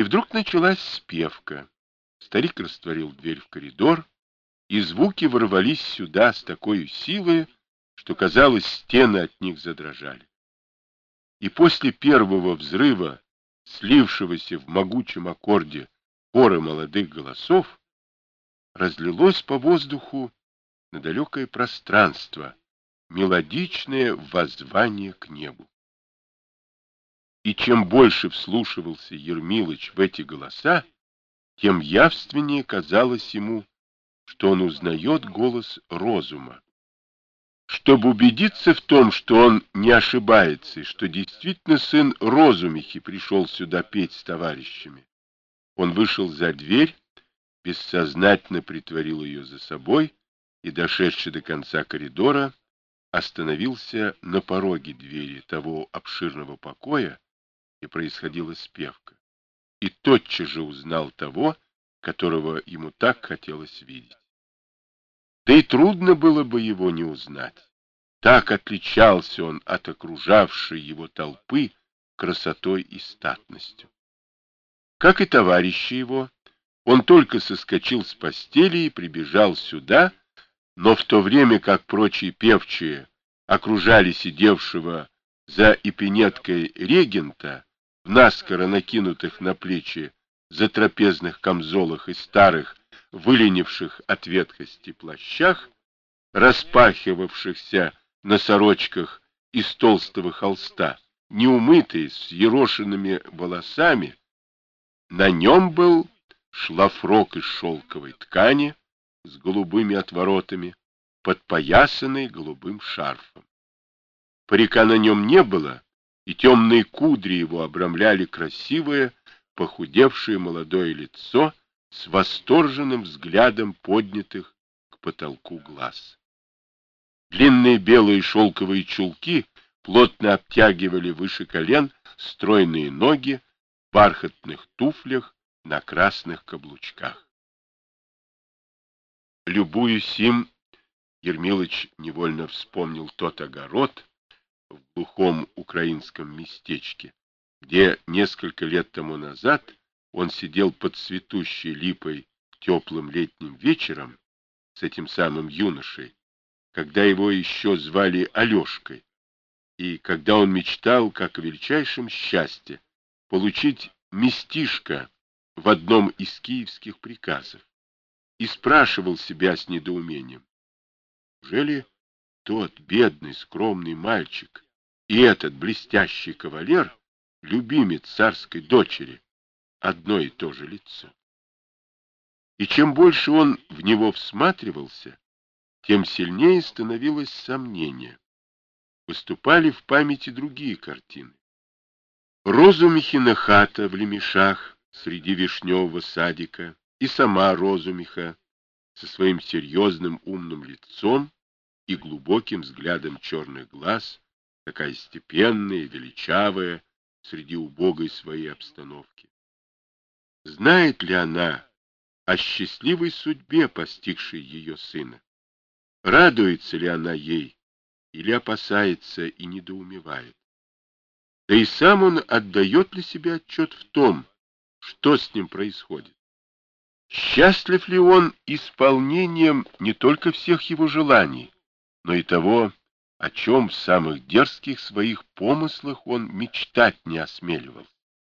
вдруг началась спевка. Старик растворил дверь в коридор, и звуки ворвались сюда с такой силой, что, казалось, стены от них задрожали. И после первого взрыва, слившегося в могучем аккорде хора молодых голосов, разлилось по воздуху на далекое пространство мелодичное воззвание к небу. И чем больше вслушивался Ермилыч в эти голоса, тем явственнее казалось ему, что он узнает голос розума. Чтобы убедиться в том, что он не ошибается, и что действительно сын Розумихи пришел сюда петь с товарищами, он вышел за дверь, бессознательно притворил ее за собой и, дошедший до конца коридора, остановился на пороге двери того обширного покоя, где происходила спевка, и тотчас же узнал того, которого ему так хотелось видеть. Да и трудно было бы его не узнать. Так отличался он от окружавшей его толпы красотой и статностью. Как и товарищи его, он только соскочил с постели и прибежал сюда, но в то время как прочие певчие окружали сидевшего за эпинеткой регента в наскоро накинутых на плечи затрапезных камзолах и старых, выленивших от ветхости плащах, распахивавшихся на сорочках из толстого холста, неумытый, с ерошенными волосами, на нем был шлафрок из шелковой ткани с голубыми отворотами, подпоясанный голубым шарфом. Парика на нем не было, и темные кудри его обрамляли красивое, похудевшее молодое лицо с восторженным взглядом поднятых к потолку глаз. Длинные белые шелковые чулки плотно обтягивали выше колен стройные ноги в бархатных туфлях на красных каблучках. Любуясь им, Ермилыч невольно вспомнил тот огород в глухом украинском местечке, где несколько лет тому назад он сидел под цветущей липой теплым летним вечером с этим самым юношей, когда его еще звали Алешкой, и когда он мечтал, как о величайшем счастье, получить местишко в одном из киевских приказов, и спрашивал себя с недоумением: неужели тот бедный скромный мальчик и этот блестящий кавалер, любимец царской дочери, одно и то же лицо? И чем больше он в него всматривался, тем сильнее становилось сомнение. Выступали в памяти другие картины. Розумихина хата в Лемешах среди вишневого садика, и сама Розумиха со своим серьезным умным лицом и глубоким взглядом черных глаз, такая степенная и величавая среди убогой своей обстановки. Знает ли она о счастливой судьбе, постигшей ее сына? Радуется ли она ей или опасается и недоумевает? Да и сам он отдает ли себе отчет в том, что с ним происходит? Счастлив ли он исполнением не только всех его желаний, но и того, о чем в самых дерзких своих помыслах он мечтать не осмеливался?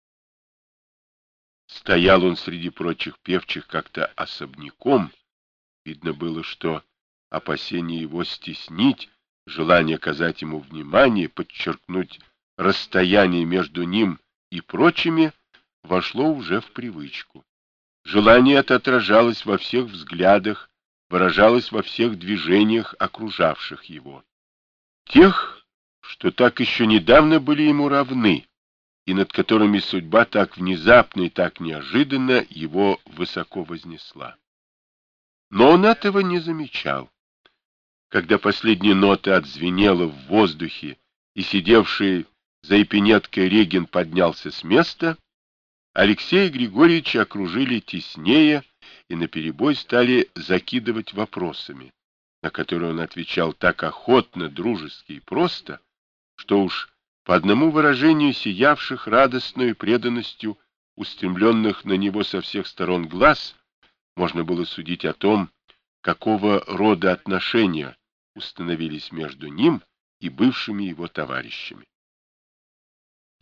Стоял он среди прочих певчих как-то особняком. Видно было, что опасение его стеснить, желание оказать ему внимание, подчеркнуть расстояние между ним и прочими, вошло уже в привычку. Желание это отражалось во всех взглядах, выражалось во всех движениях окружавших его. Тех, что так еще недавно были ему равны, и над которыми судьба так внезапно и так неожиданно его высоко вознесла. Но он этого не замечал. Когда последняя нота отзвенела в воздухе, и сидевший за эпинеткой регент поднялся с места, Алексея Григорьевича окружили теснее и наперебой стали закидывать вопросами, на которые он отвечал так охотно, дружески и просто, что уж по одному выражению сиявших радостной преданностью устремленных на него со всех сторон глаз, можно было судить о том, какого рода отношения установились между ним и бывшими его товарищами.